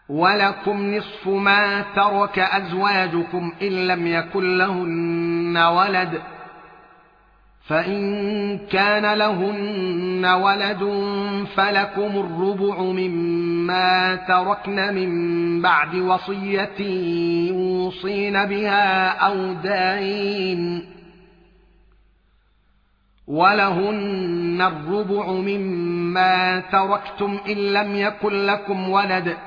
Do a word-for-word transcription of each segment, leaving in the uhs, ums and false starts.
ولكم نصف ما ترك أزواجكم إن لم يكن لهن ولد، فإن كان لهن ولد فلكم الربع مما تركن من بعد وصية يوصين بها أو دين، ولهن الربع مما تركتم إن لم يكن لكم ولد،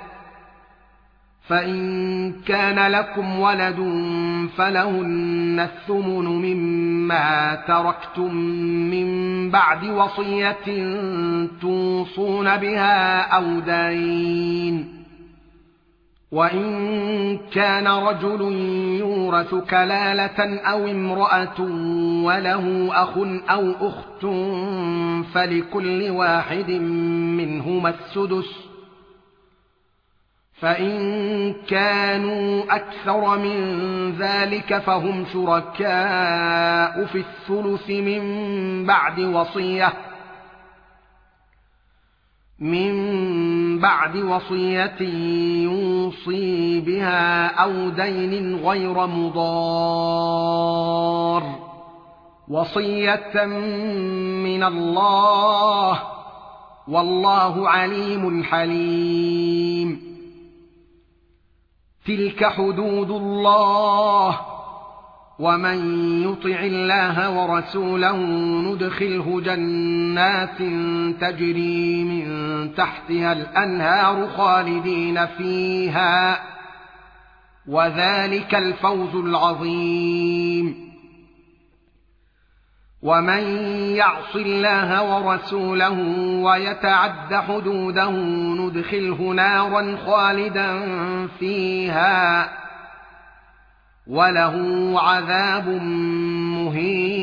فإن كان لكم ولد فلهن الثمن مما تركتم من بعد وصية توصون بها أو دين. وإن كان رجل يورث كلالة أو امرأة وله أخ أو أخت فلكل واحد منهما السدس، فإن كانوا أكثر من ذلك فهم شركاء في الثلث من بعد وصية من بعد وصية يوصي بها أو دين غير مضار، وصية من الله، والله عليم حليم. تلك حدود الله، ومن يطع الله ورسوله ندخله جنات تجري من تحتها الأنهار خالدين فيها، وذلك الفوز العظيم. ومن يعص الله ورسوله ويتعد حدوده ندخله نارا خالدا فيها، وله عذاب مهين.